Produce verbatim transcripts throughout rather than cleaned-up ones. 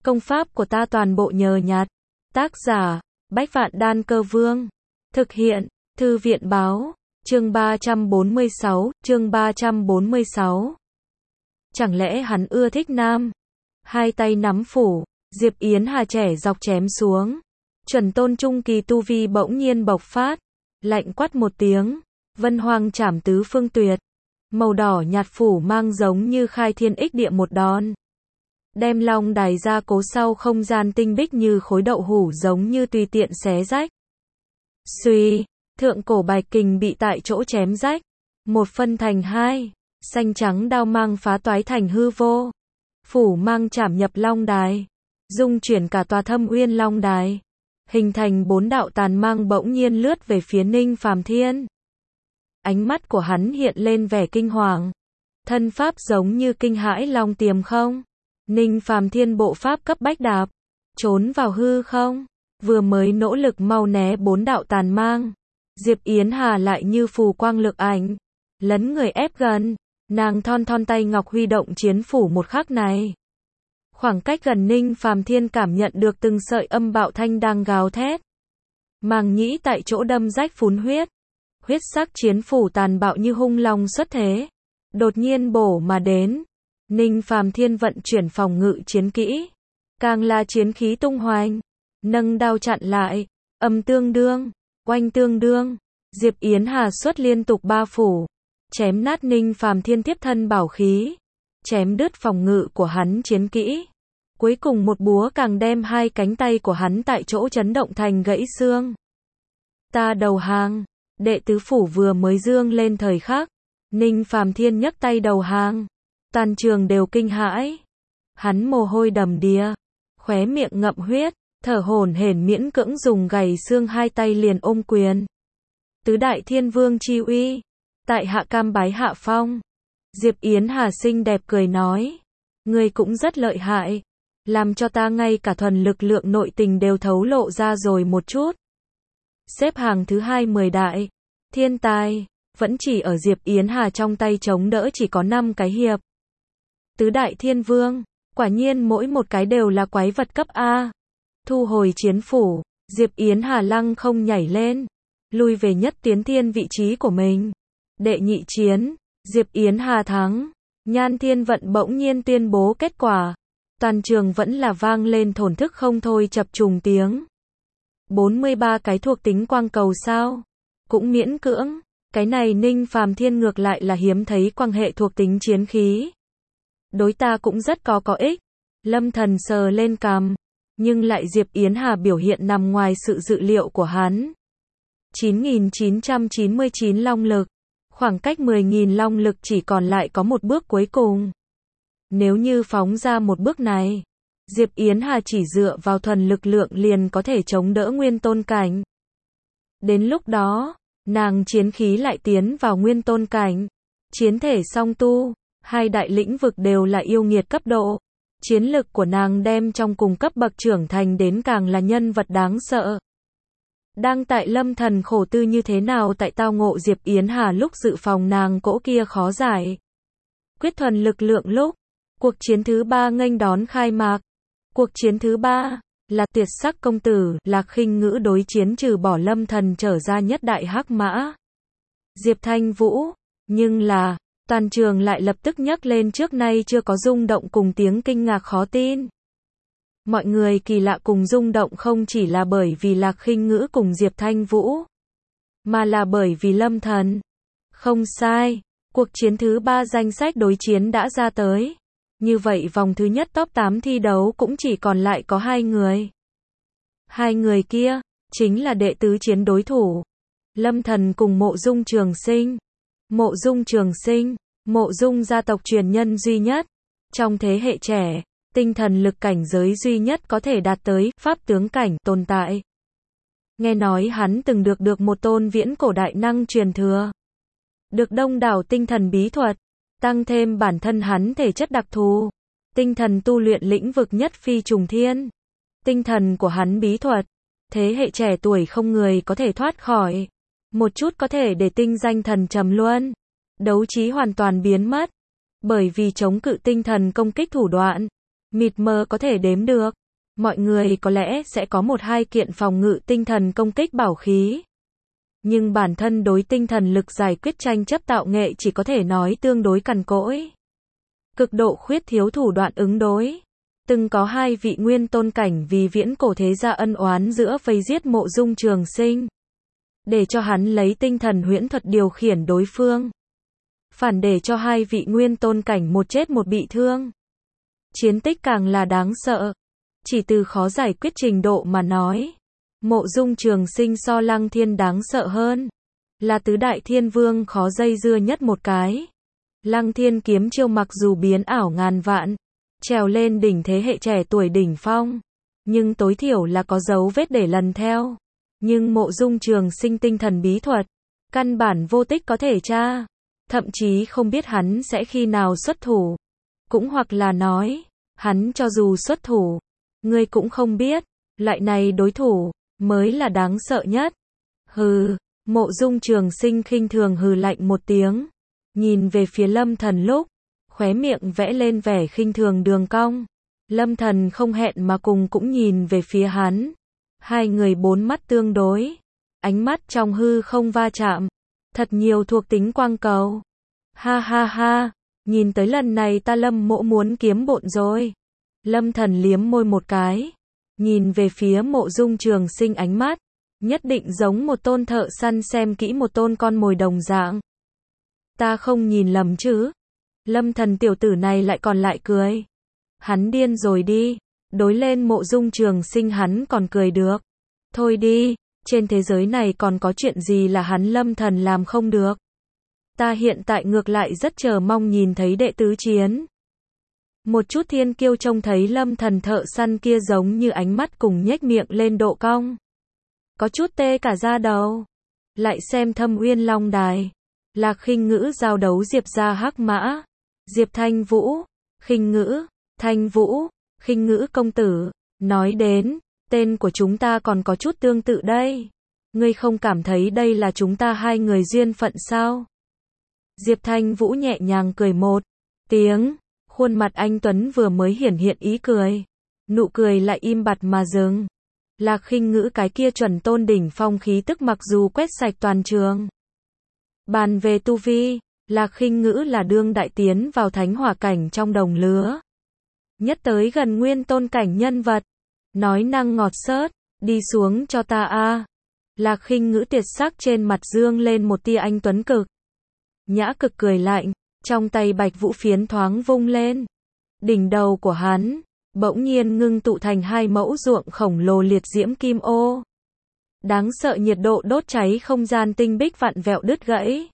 Công pháp của ta toàn bộ nhờ nhặt. Tác giả, Bách Vạn Đan Cơ Vương. Thực hiện, Thư viện Báo. Chương ba trăm bốn mươi sáu, chương ba trăm bốn mươi sáu. Chẳng lẽ hắn ưa thích nam? Hai tay nắm phủ, Diệp Yến Hà trẻ dọc chém xuống. Chuẩn tôn trung kỳ tu vi bỗng nhiên bộc phát, lạnh quát một tiếng, vân hoang trảm tứ phương tuyệt. Màu đỏ nhạt phủ mang giống như khai thiên ích địa một đòn. Đem long đài ra cố sau không gian tinh bích như khối đậu hủ giống như tùy tiện xé rách. Xuy, thượng cổ bạch kình bị tại chỗ chém rách. Một phân thành hai, xanh trắng đao mang phá toái thành hư vô. Phủ mang chảm nhập long đài, dung chuyển cả tòa Thâm Uyên long đài. Hình thành bốn đạo tàn mang bỗng nhiên lướt về phía Ninh Phàm Thiên. Ánh mắt của hắn hiện lên vẻ kinh hoàng. Thân pháp giống như kinh hãi long tiềm không. Ninh Phàm Thiên bộ pháp cấp bách đạp, trốn vào hư không, vừa mới nỗ lực mau né bốn đạo tàn mang. Diệp Yến Hà lại như phù quang lực ảnh, lấn người ép gần, nàng thon thon tay ngọc huy động chiến phủ một khắc này. Khoảng cách gần Ninh Phàm Thiên cảm nhận được từng sợi âm bạo thanh đang gào thét. Màng nhĩ tại chỗ đâm rách phún huyết. Huyết sắc chiến phủ tàn bạo như hung long xuất thế, đột nhiên bổ mà đến. Ninh Phàm Thiên vận chuyển phòng ngự chiến kỹ, càng là chiến khí tung hoành, nâng đao chặn lại, âm tương đương, oanh tương đương. Diệp Yến Hà xuất liên tục ba phủ, chém nát Ninh Phàm Thiên tiếp thân bảo khí, chém đứt phòng ngự của hắn chiến kỹ. Cuối cùng một búa càng đem hai cánh tay của hắn tại chỗ chấn động thành gãy xương. Ta đầu hàng. Đệ tứ phủ vừa mới dương lên thời khắc, Ninh Phàm Thiên nhấc tay đầu hàng. Toàn trường đều kinh hãi. Hắn mồ hôi đầm đìa, khóe miệng ngậm huyết, thở hổn hển miễn cưỡng dùng gầy xương hai tay liền ôm quyền. Tứ đại thiên vương chi uy, tại hạ cam bái hạ phong. Diệp Yến Hà xinh đẹp cười nói, ngươi cũng rất lợi hại, làm cho ta ngay cả thuần lực lượng nội tình đều thấu lộ ra rồi một chút. Xếp hàng thứ hai mười đại thiên tài, vẫn chỉ ở Diệp Yến Hà trong tay chống đỡ chỉ có năm cái hiệp. Tứ đại thiên vương, quả nhiên mỗi một cái đều là quái vật cấp A. Thu hồi chiến phủ, Diệp Yến Hà lăng không nhảy lên, lui về nhất tiến thiên vị trí của mình. Đệ nhị chiến, Diệp Yến Hà thắng. Nhan Thiên Vận bỗng nhiên tuyên bố kết quả. Toàn trường vẫn là vang lên thổn thức không thôi chập trùng tiếng. bốn mươi ba cái thuộc tính quang cầu sao? Cũng miễn cưỡng, cái này Ninh Phàm Thiên ngược lại là hiếm thấy quang hệ thuộc tính chiến khí. Đối ta cũng rất có có ích. Lâm Thần sờ lên cằm, nhưng lại Diệp Yến Hà biểu hiện nằm ngoài sự dự liệu của hắn. chín nghìn chín trăm chín mươi chín long lực, khoảng cách mười nghìn long lực chỉ còn lại có một bước cuối cùng. Nếu như phóng ra một bước này, Diệp Yến Hà chỉ dựa vào thuần lực lượng liền có thể chống đỡ nguyên tôn cảnh. Đến lúc đó, nàng chiến khí lại tiến vào nguyên tôn cảnh, chiến thể song tu, hai đại lĩnh vực đều là yêu nghiệt cấp độ. Chiến lực của nàng đem trong cùng cấp bậc trưởng thành đến càng là nhân vật đáng sợ. Đang tại Lâm Thần khổ tư như thế nào tại tao ngộ Diệp Yến Hà lúc dự phòng nàng cỗ kia khó giải. Quyết thuần lực lượng lúc, cuộc chiến thứ ba nghênh đón khai mạc. Cuộc chiến thứ ba là Tuyệt Sắc công tử, Lạc Khinh Ngữ đối chiến trừ bỏ Lâm Thần trở ra nhất đại hắc mã Diệp Thanh Vũ, nhưng là toàn trường lại lập tức nhắc lên trước nay chưa có rung động cùng tiếng kinh ngạc khó tin. Mọi người kỳ lạ cùng rung động không chỉ là bởi vì Lạc Khinh Ngữ cùng Diệp Thanh Vũ, mà là bởi vì Lâm Thần. Không sai, cuộc chiến thứ ba danh sách đối chiến đã ra tới. Như vậy vòng thứ nhất top tám thi đấu cũng chỉ còn lại có hai người. Hai người kia, chính là đệ tứ chiến đối thủ. Lâm Thần cùng Mộ Dung Trường Sinh. Mộ Dung Trường Sinh, Mộ Dung gia tộc truyền nhân duy nhất. Trong thế hệ trẻ, tinh thần lực cảnh giới duy nhất có thể đạt tới pháp tướng cảnh tồn tại. Nghe nói hắn từng được được một tôn viễn cổ đại năng truyền thừa. Được đông đảo tinh thần bí thuật. Tăng thêm bản thân hắn thể chất đặc thù, tinh thần tu luyện lĩnh vực nhất phi trùng thiên. Tinh thần của hắn bí thuật, thế hệ trẻ tuổi không người có thể thoát khỏi. Một chút có thể để tinh danh thần trầm luân, đấu trí hoàn toàn biến mất. Bởi vì chống cự tinh thần công kích thủ đoạn, mịt mờ có thể đếm được. Mọi người có lẽ sẽ có một hai kiện phòng ngự tinh thần công kích bảo khí. Nhưng bản thân đối tinh thần lực giải quyết tranh chấp tạo nghệ chỉ có thể nói tương đối cằn cỗi. Cực độ khuyết thiếu thủ đoạn ứng đối. Từng có hai vị nguyên tôn cảnh vì viễn cổ thế gia ân oán giữa vây giết Mộ Dung Trường Sinh. Để cho hắn lấy tinh thần huyễn thuật điều khiển đối phương. Phản để cho hai vị nguyên tôn cảnh một chết một bị thương. Chiến tích càng là đáng sợ. Chỉ từ khó giải quyết trình độ mà nói. Mộ Dung Trường Sinh so Lăng Thiên đáng sợ hơn. Là tứ đại thiên vương khó dây dưa nhất một cái. Lăng Thiên kiếm chiêu mặc dù biến ảo ngàn vạn. Trèo lên đỉnh thế hệ trẻ tuổi đỉnh phong. Nhưng tối thiểu là có dấu vết để lần theo. Nhưng Mộ Dung Trường Sinh tinh thần bí thuật. Căn bản vô tích có thể tra. Thậm chí không biết hắn sẽ khi nào xuất thủ. Cũng hoặc là nói. Hắn cho dù xuất thủ. Ngươi cũng không biết. Loại này đối thủ. Mới là đáng sợ nhất. Hừ. Mộ Dung Trường Sinh khinh thường hừ lạnh một tiếng. Nhìn về phía Lâm Thần lúc. Khóe miệng vẽ lên vẻ khinh thường đường cong. Lâm Thần không hẹn mà cùng cũng nhìn về phía hắn. Hai người bốn mắt tương đối. Ánh mắt trong hư không va chạm. Thật nhiều thuộc tính quang cầu. Ha ha ha. Nhìn tới lần này ta Lâm Mộ muốn kiếm bộn rồi. Lâm Thần liếm môi một cái. Nhìn về phía Mộ Dung Trường Sinh ánh mắt. Nhất định giống một tôn thợ săn xem kỹ một tôn con mồi đồng dạng. Ta không nhìn lầm chứ. Lâm Thần tiểu tử này lại còn lại cười. Hắn điên rồi đi. Đối lên Mộ Dung Trường Sinh hắn còn cười được. Thôi đi, trên thế giới này còn có chuyện gì là hắn Lâm Thần làm không được. Ta hiện tại ngược lại rất chờ mong nhìn thấy đệ tứ chiến. Một chút thiên kiêu trông thấy Lâm Thần thợ săn kia giống như ánh mắt cùng nhếch miệng lên độ cong. Có chút tê cả da đầu. Lại xem Thâm Uyên Long Đài. Lạc Khinh Ngữ giao đấu Diệp gia Hắc Mã. Diệp Thanh Vũ. Khinh Ngữ. Thanh Vũ. Khinh Ngữ công tử. Nói đến, tên của chúng ta còn có chút tương tự đây. Ngươi không cảm thấy đây là chúng ta hai người duyên phận sao? Diệp Thanh Vũ nhẹ nhàng cười một tiếng. Khuôn mặt anh Tuấn vừa mới hiển hiện ý cười. Nụ cười lại im bặt mà dừng. Lạc Khinh Ngữ cái kia chuẩn tôn đỉnh phong khí tức mặc dù quét sạch toàn trường. Bàn về tu vi, Lạc Khinh Ngữ là đương đại tiến vào thánh hỏa cảnh trong đồng lứa. Nhất tới gần nguyên tôn cảnh nhân vật. Nói năng ngọt xớt, đi xuống cho ta a. Lạc Khinh Ngữ tiệt sắc trên mặt dương lên một tia anh tuấn cực. Nhã cực cười lạnh, trong tay bạch vũ phiến thoáng vung lên. Đỉnh đầu của hắn, bỗng nhiên ngưng tụ thành hai mẫu ruộng khổng lồ liệt diễm kim ô. Đáng sợ nhiệt độ đốt cháy không gian tinh bích vặn vẹo đứt gãy.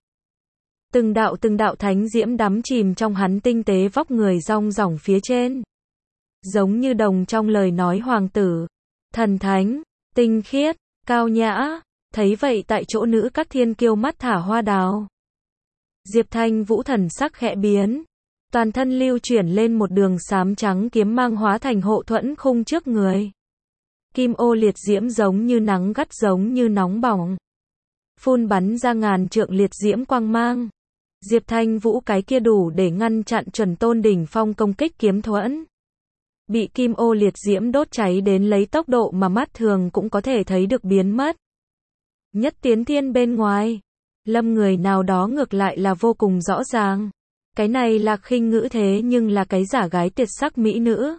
Từng đạo từng đạo thánh diễm đắm chìm trong hắn tinh tế vóc người rong ròng phía trên. Giống như đồng trong lời nói hoàng tử, thần thánh, tinh khiết, cao nhã. Thấy vậy tại chỗ nữ các thiên kiêu mắt thả hoa đào. Diệp Thanh Vũ thần sắc khẽ biến. Toàn thân lưu chuyển lên một đường xám trắng kiếm mang hóa thành hộ thuẫn khung trước người. Kim ô liệt diễm giống như nắng gắt giống như nóng bỏng. Phun bắn ra ngàn trượng liệt diễm quang mang. Diệp Thanh Vũ cái kia đủ để ngăn chặn chuẩn tôn đỉnh phong công kích kiếm thuẫn. Bị kim ô liệt diễm đốt cháy đến lấy tốc độ mà mắt thường cũng có thể thấy được biến mất. Nhất tiến thiên bên ngoài. Lâm người nào đó ngược lại là vô cùng rõ ràng. Cái này là Khinh Ngữ thế nhưng là cái giả gái tuyệt sắc mỹ nữ.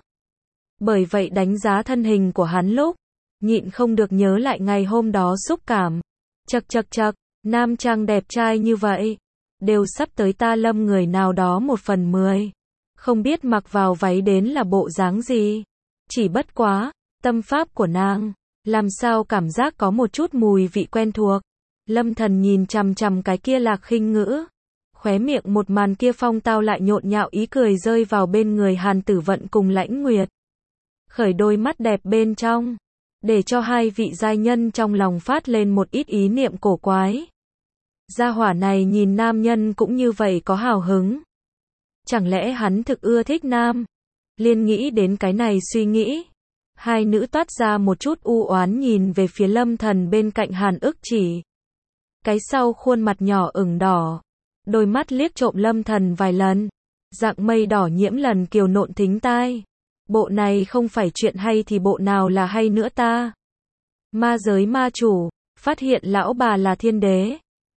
Bởi vậy đánh giá thân hình của hắn lúc, nhịn không được nhớ lại ngày hôm đó xúc cảm. Chậc chậc chậc, nam trang đẹp trai như vậy, đều sắp tới ta Lâm người nào đó một phần mười. Không biết mặc vào váy đến là bộ dáng gì. Chỉ bất quá, tâm pháp của nàng, làm sao cảm giác có một chút mùi vị quen thuộc. Lâm Thần nhìn chằm chằm cái kia Lạc Khinh Ngữ. Khóe miệng một màn kia phong tao lại nhộn nhạo ý cười rơi vào bên người Hàn Tử Vận cùng Lãnh Nguyệt. Khởi đôi mắt đẹp bên trong, để cho hai vị giai nhân trong lòng phát lên một ít ý niệm cổ quái. Gia hỏa này nhìn nam nhân cũng như vậy có hào hứng. Chẳng lẽ hắn thực ưa thích nam? Liên nghĩ đến cái này suy nghĩ. Hai nữ toát ra một chút u oán nhìn về phía Lâm Thần bên cạnh Hàn Ức Chỉ. Cái sau khuôn mặt nhỏ ửng đỏ. Đôi mắt liếc trộm Lâm Thần vài lần. Dạng mây đỏ nhiễm lần kiều nộn thính tai. Bộ này không phải chuyện hay thì bộ nào là hay nữa ta? Ma giới ma chủ, phát hiện lão bà là thiên đế.